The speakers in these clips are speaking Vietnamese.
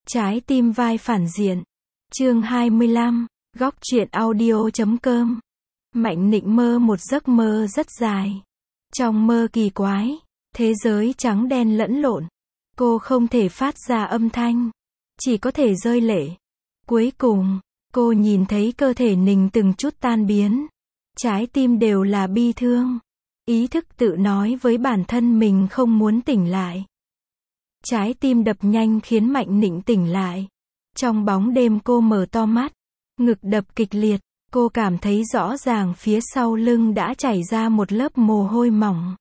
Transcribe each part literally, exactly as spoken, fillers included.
Trái tim vai phản diện. Chương hai mươi lăm, góc truyện audio chấm com. Mạnh Nịnh mơ một giấc mơ rất dài. Trong mơ kỳ quái, thế giới trắng đen lẫn lộn. Cô không thể phát ra âm thanh, chỉ có thể rơi lệ. Cuối cùng, cô nhìn thấy cơ thể Nịnh từng chút tan biến. Trái tim đều là bi thương. Ý thức tự nói với bản thân mình không muốn tỉnh lại. Trái tim đập nhanh khiến Mạnh Nịnh tỉnh lại. Trong bóng đêm cô mở to mắt, ngực đập kịch liệt, cô cảm thấy rõ ràng phía sau lưng đã chảy ra một lớp mồ hôi mỏng.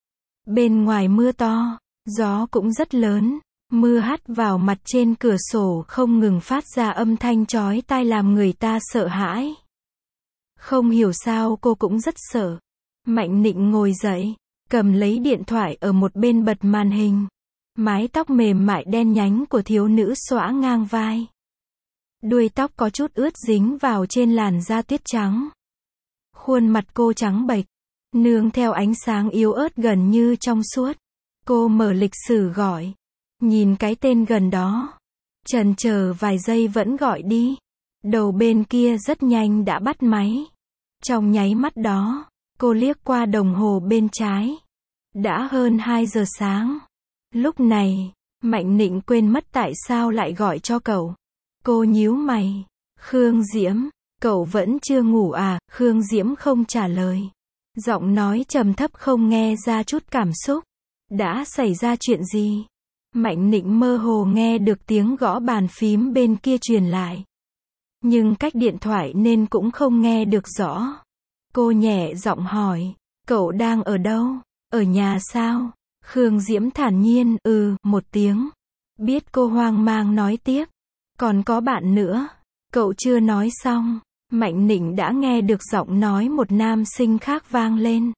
Bên ngoài mưa to, gió cũng rất lớn, mưa hắt vào mặt trên cửa sổ không ngừng phát ra âm thanh chói tai làm người ta sợ hãi. Không hiểu sao cô cũng rất sợ. Mạnh Nịnh ngồi dậy, cầm lấy điện thoại ở một bên bật màn hình. Mái tóc mềm mại đen nhánh của thiếu nữ xõa ngang vai. Đuôi tóc có chút ướt dính vào trên làn da tuyết trắng. Khuôn mặt cô trắng bệch, nương theo ánh sáng yếu ớt gần như trong suốt. Cô mở lịch sử gọi. Nhìn cái tên gần đó. Chần chờ vài giây vẫn gọi đi. Đầu bên kia rất nhanh đã bắt máy. Trong nháy mắt đó, cô liếc qua đồng hồ bên trái. Đã hơn hai giờ sáng. Lúc này, Mạnh Nịnh quên mất tại sao lại gọi cho cậu. Cô nhíu mày. Khương Diễm, cậu vẫn chưa ngủ à? Khương Diễm không trả lời. Giọng nói trầm thấp không nghe ra chút cảm xúc. Đã xảy ra chuyện gì? Mạnh Nịnh mơ hồ nghe được tiếng gõ bàn phím bên kia truyền lại. Nhưng cách điện thoại nên cũng không nghe được rõ. Cô nhẹ giọng hỏi, cậu đang ở đâu? Ở nhà sao? Khương Diễm thản nhiên, ừ, một tiếng. Biết cô hoang mang nói tiếp. Còn có bạn nữa. Cậu chưa nói xong. Mạnh Nịnh đã nghe được giọng nói một nam sinh khác vang lên.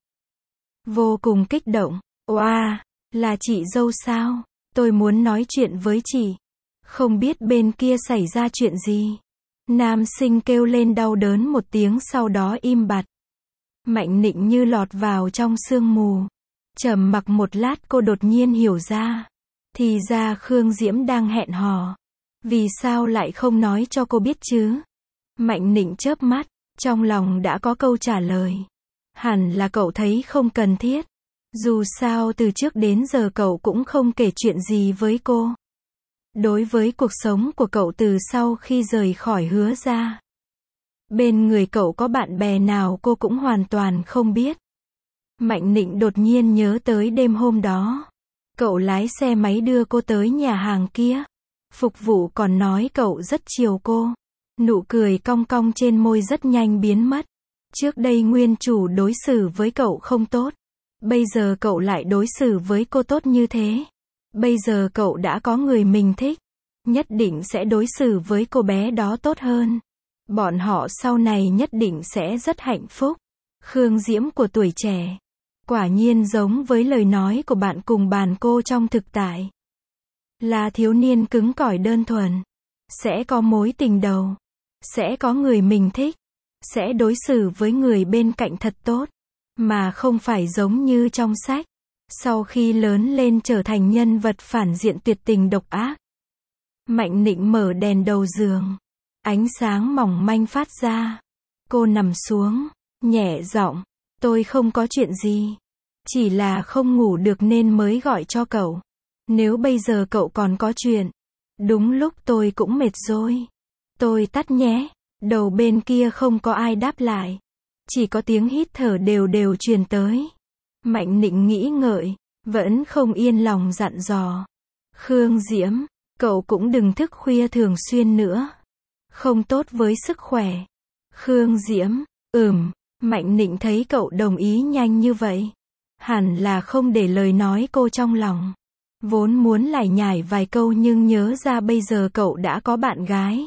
Vô cùng kích động. Oa, là chị dâu sao? Tôi muốn nói chuyện với chị. Không biết bên kia xảy ra chuyện gì. Nam sinh kêu lên đau đớn một tiếng sau đó im bặt. Mạnh Nịnh như lọt vào trong sương mù. Trầm mặc một lát cô đột nhiên hiểu ra. Thì ra Khương Diễm đang hẹn hò. Vì sao lại không nói cho cô biết chứ? Mạnh Nịnh chớp mắt, trong lòng đã có câu trả lời. Hẳn là cậu thấy không cần thiết. Dù sao từ trước đến giờ cậu cũng không kể chuyện gì với cô. Đối với cuộc sống của cậu từ sau khi rời khỏi Hứa ra. Bên người cậu có bạn bè nào cô cũng hoàn toàn không biết. Mạnh Nịnh đột nhiên nhớ tới đêm hôm đó. Cậu lái xe máy đưa cô tới nhà hàng kia. Phục vụ còn nói cậu rất chiều cô. Nụ cười cong cong trên môi rất nhanh biến mất. Trước đây nguyên chủ đối xử với cậu không tốt. Bây giờ cậu lại đối xử với cô tốt như thế. Bây giờ cậu đã có người mình thích. Nhất định sẽ đối xử với cô bé đó tốt hơn. Bọn họ sau này nhất định sẽ rất hạnh phúc. Khương Diễm của tuổi trẻ. Quả nhiên giống với lời nói của bạn cùng bàn cô trong thực tại. Là thiếu niên cứng cỏi đơn thuần. Sẽ có mối tình đầu. Sẽ có người mình thích. Sẽ đối xử với người bên cạnh thật tốt. Mà không phải giống như trong sách. Sau khi lớn lên trở thành nhân vật phản diện tuyệt tình độc ác. Mạnh Nịnh mở đèn đầu giường. Ánh sáng mỏng manh phát ra. Cô nằm xuống. Nhẹ giọng. Tôi không có chuyện gì. Chỉ là không ngủ được nên mới gọi cho cậu. Nếu bây giờ cậu còn có chuyện. Đúng lúc tôi cũng mệt rồi. Tôi tắt nhé. Đầu bên kia không có ai đáp lại. Chỉ có tiếng hít thở đều đều truyền tới. Mạnh Nịnh nghĩ ngợi. Vẫn không yên lòng dặn dò. Khương Diễm, cậu cũng đừng thức khuya thường xuyên nữa. Không tốt với sức khỏe. Khương Diễm, ừm. Mạnh Nịnh thấy cậu đồng ý nhanh như vậy. Hẳn là không để lời nói cô trong lòng. Vốn muốn lải nhải vài câu nhưng nhớ ra bây giờ cậu đã có bạn gái.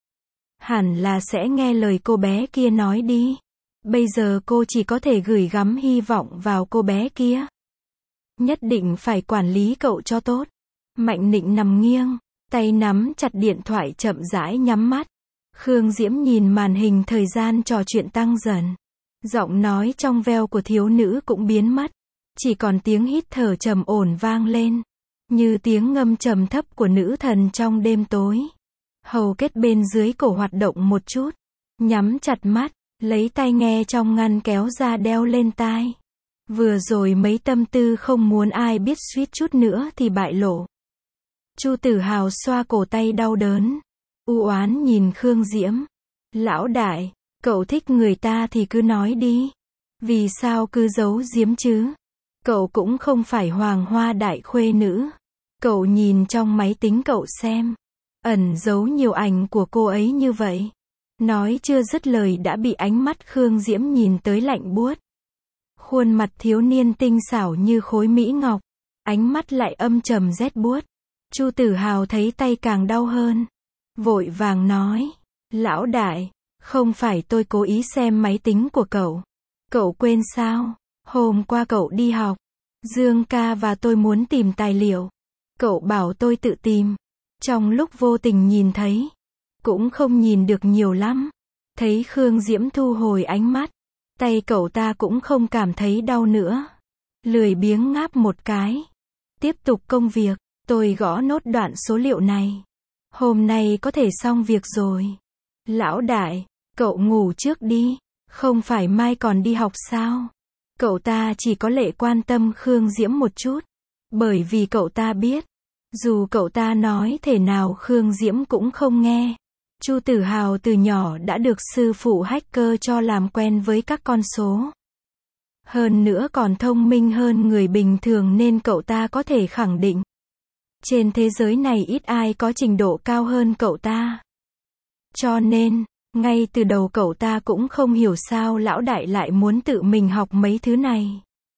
Hẳn là sẽ nghe lời cô bé kia nói đi. Bây giờ cô chỉ có thể gửi gắm hy vọng vào cô bé kia. Nhất định phải quản lý cậu cho tốt. Mạnh Nịnh nằm nghiêng, tay nắm chặt điện thoại chậm rãi nhắm mắt. Khương Diễm nhìn màn hình thời gian trò chuyện tăng dần. Giọng nói trong veo của thiếu nữ cũng biến mất. Chỉ còn tiếng hít thở trầm ổn vang lên. như tiếng ngâm trầm thấp của nữ thần trong đêm tối. Hầu kết bên dưới cổ hoạt động một chút, nhắm chặt mắt, lấy tai nghe trong ngăn kéo ra đeo lên tai. Vừa rồi mấy tâm tư không muốn ai biết suýt chút nữa thì bại lộ. Chu Tử Hào xoa cổ tay đau đớn, u oán nhìn Khương Diễm. Lão đại, cậu thích người ta thì cứ nói đi. Vì sao cứ giấu giếm chứ? Cậu cũng không phải hoàng hoa đại khuê nữ. Cậu nhìn trong máy tính cậu xem. Ẩn giấu nhiều ảnh của cô ấy như vậy. Nói chưa dứt lời đã bị ánh mắt Khương Diễm nhìn tới lạnh buốt. Khuôn mặt thiếu niên tinh xảo như khối mỹ ngọc. Ánh mắt lại âm trầm rét buốt. Chu Tử Hào thấy tay càng đau hơn. Vội vàng nói. Lão đại, không phải tôi cố ý xem máy tính của cậu. Cậu quên sao? Hôm qua cậu đi học. Dương ca và tôi muốn tìm tài liệu. Cậu bảo tôi tự tìm. Trong lúc vô tình nhìn thấy. Cũng không nhìn được nhiều lắm. Thấy Khương Diễm thu hồi ánh mắt. Tay cậu ta cũng không cảm thấy đau nữa. Lười biếng ngáp một cái. Tiếp tục công việc. Tôi gõ nốt đoạn số liệu này. Hôm nay có thể xong việc rồi. Lão đại, cậu ngủ trước đi. Không phải mai còn đi học sao? Cậu ta chỉ có lệ quan tâm Khương Diễm một chút. Bởi vì cậu ta biết. Dù cậu ta nói thể nào Khương Diễm cũng không nghe. Chu Tử Hào từ nhỏ đã được sư phụ hacker cho làm quen với các con số. Hơn nữa còn thông minh hơn người bình thường nên cậu ta có thể khẳng định. Trên thế giới này ít ai có trình độ cao hơn cậu ta. Cho nên, ngay từ đầu cậu ta cũng không hiểu sao lão đại lại muốn tự mình học mấy thứ này.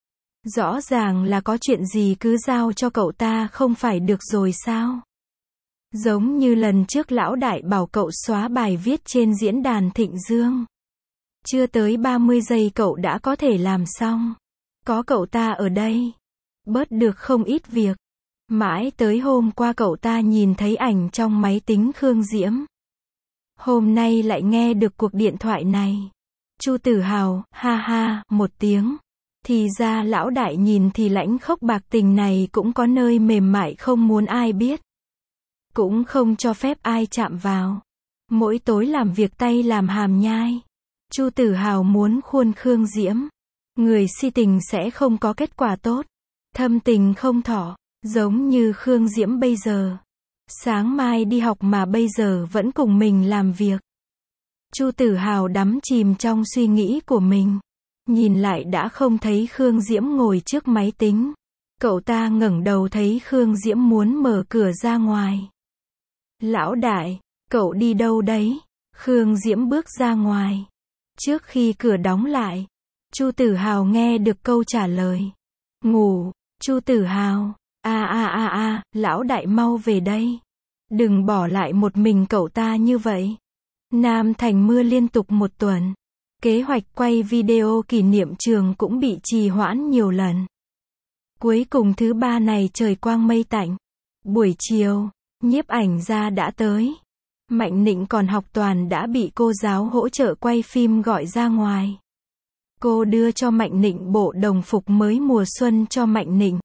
Rõ ràng là có chuyện gì cứ giao cho cậu ta không phải được rồi sao? Giống như lần trước lão đại bảo cậu xóa bài viết trên diễn đàn Thịnh Dương. Chưa tới ba mươi giây cậu đã có thể làm xong. Có cậu ta ở đây. Bớt được không ít việc. Mãi tới hôm qua cậu ta nhìn thấy ảnh trong máy tính Khương Diễm. Hôm nay lại nghe được cuộc điện thoại này. Chu Tử Hào, ha ha, một tiếng. Thì ra lão đại nhìn thì lãnh khốc bạc tình này cũng có nơi mềm mại không muốn ai biết. Cũng không cho phép ai chạm vào. Mỗi tối làm việc tay làm hàm nhai. Chu Tử Hào muốn khuôn Khương Diễm. Người si tình sẽ không có kết quả tốt. Thâm tình không thọ. Giống như Khương Diễm bây giờ. Sáng mai đi học mà bây giờ vẫn cùng mình làm việc. Chu Tử Hào đắm chìm trong suy nghĩ của mình. Nhìn lại đã không thấy Khương Diễm ngồi trước máy tính. Cậu ta ngẩng đầu thấy Khương Diễm muốn mở cửa ra ngoài. Lão đại, cậu đi đâu đấy? Khương Diễm bước ra ngoài. Trước khi cửa đóng lại, Chu Tử Hào nghe được câu trả lời. Ngủ. Chu Tử Hào, a a a a, lão đại mau về đây. Đừng bỏ lại một mình cậu ta như vậy. Nam Thành mưa liên tục một tuần. Kế hoạch quay video kỷ niệm trường cũng bị trì hoãn nhiều lần. Cuối cùng thứ ba này trời quang mây tạnh. Buổi chiều, nhiếp ảnh gia đã tới. Mạnh Nịnh còn học toàn đã bị cô giáo hỗ trợ quay phim gọi ra ngoài. Cô đưa cho Mạnh Nịnh bộ đồng phục mới mùa xuân cho Mạnh Nịnh.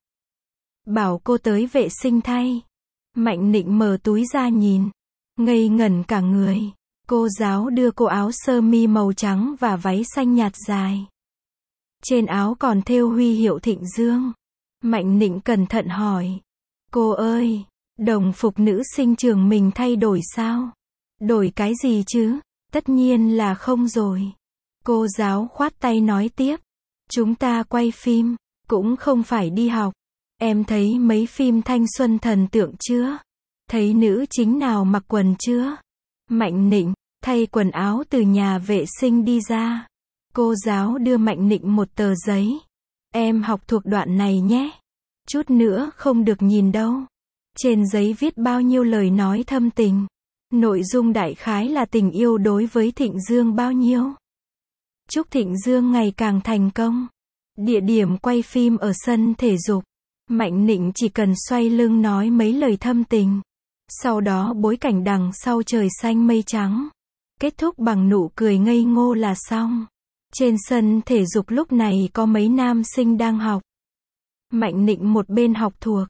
Bảo cô tới vệ sinh thay. Mạnh Nịnh mở túi ra nhìn. Ngây ngẩn cả người. Cô giáo đưa cô áo sơ mi màu trắng và váy xanh nhạt dài. Trên áo còn thêu huy hiệu Thịnh Dương. Mạnh Nịnh cẩn thận hỏi. Cô ơi, đồng phục nữ sinh trường mình thay đổi sao? Đổi cái gì chứ? Tất nhiên là không rồi. Cô giáo khoát tay nói tiếp. Chúng ta quay phim, cũng không phải đi học. Em thấy mấy phim thanh xuân thần tượng chưa? Thấy nữ chính nào mặc quần chưa? Mạnh Nịnh, thay quần áo từ nhà vệ sinh đi ra. Cô giáo đưa Mạnh Nịnh một tờ giấy. Em học thuộc đoạn này nhé. Chút nữa không được nhìn đâu. Trên giấy viết bao nhiêu lời nói thâm tình. Nội dung đại khái là tình yêu đối với Thịnh Dương bao nhiêu. Chúc Thịnh Dương ngày càng thành công. Địa điểm quay phim ở sân thể dục. Mạnh Nịnh chỉ cần xoay lưng nói mấy lời thâm tình. Sau đó bối cảnh đằng sau trời xanh mây trắng. Kết thúc bằng nụ cười ngây ngô là xong. Trên sân thể dục lúc này có mấy nam sinh đang học. Mạnh Nịnh một bên học thuộc,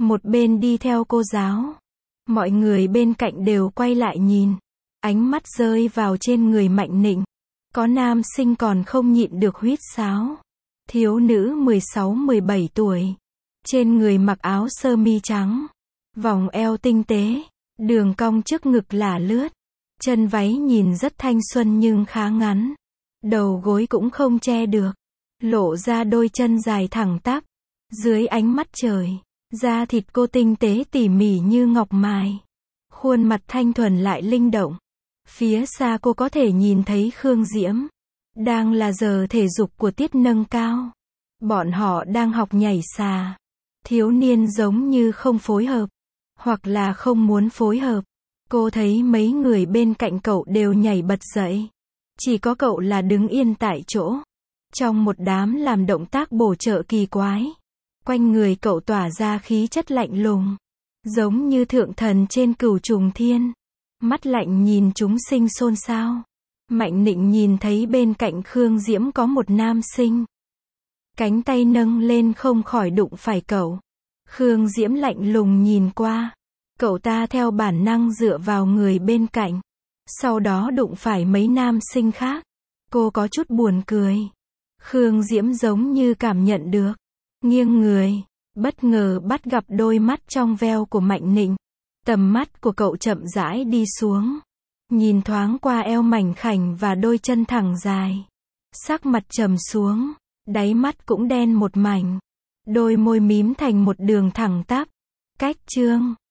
Một bên đi theo cô giáo. Mọi người bên cạnh đều quay lại nhìn. Ánh mắt rơi vào trên người Mạnh Nịnh. Có nam sinh còn không nhịn được huýt sáo. Thiếu nữ mười sáu mười bảy tuổi. Trên người mặc áo sơ mi trắng. Vòng eo tinh tế. Đường cong trước ngực lả lướt. Chân váy nhìn rất thanh xuân nhưng khá ngắn. Đầu gối cũng không che được. Lộ ra đôi chân dài thẳng tắp. Dưới ánh mắt trời. Da thịt cô tinh tế tỉ mỉ như ngọc mài. Khuôn mặt thanh thuần lại linh động. Phía xa cô có thể nhìn thấy Khương Diễm. Đang là giờ thể dục của tiết nâng cao. Bọn họ đang học nhảy xà. Thiếu niên giống như không phối hợp. Hoặc là không muốn phối hợp. Cô thấy mấy người bên cạnh cậu đều nhảy bật dậy. Chỉ có cậu là đứng yên tại chỗ. Trong một đám làm động tác bổ trợ kỳ quái. Quanh người cậu tỏa ra khí chất lạnh lùng. Giống như thượng thần trên cửu trùng thiên. Mắt lạnh nhìn chúng sinh xôn xao. Mạnh Nịnh nhìn thấy bên cạnh Khương Diễm có một nam sinh. Cánh tay nâng lên không khỏi đụng phải cậu. Khương Diễm lạnh lùng nhìn qua. Cậu ta theo bản năng dựa vào người bên cạnh. Sau đó đụng phải mấy nam sinh khác. Cô có chút buồn cười. Khương Diễm giống như cảm nhận được. Nghiêng người. Bất ngờ bắt gặp đôi mắt trong veo của Mạnh Nịnh. Tầm mắt của cậu chậm rãi đi xuống. Nhìn thoáng qua eo mảnh khảnh và đôi chân thẳng dài. Sắc mặt trầm xuống. Đáy mắt cũng đen một mảnh. Đôi môi mím thành một đường thẳng tắp. Cách chương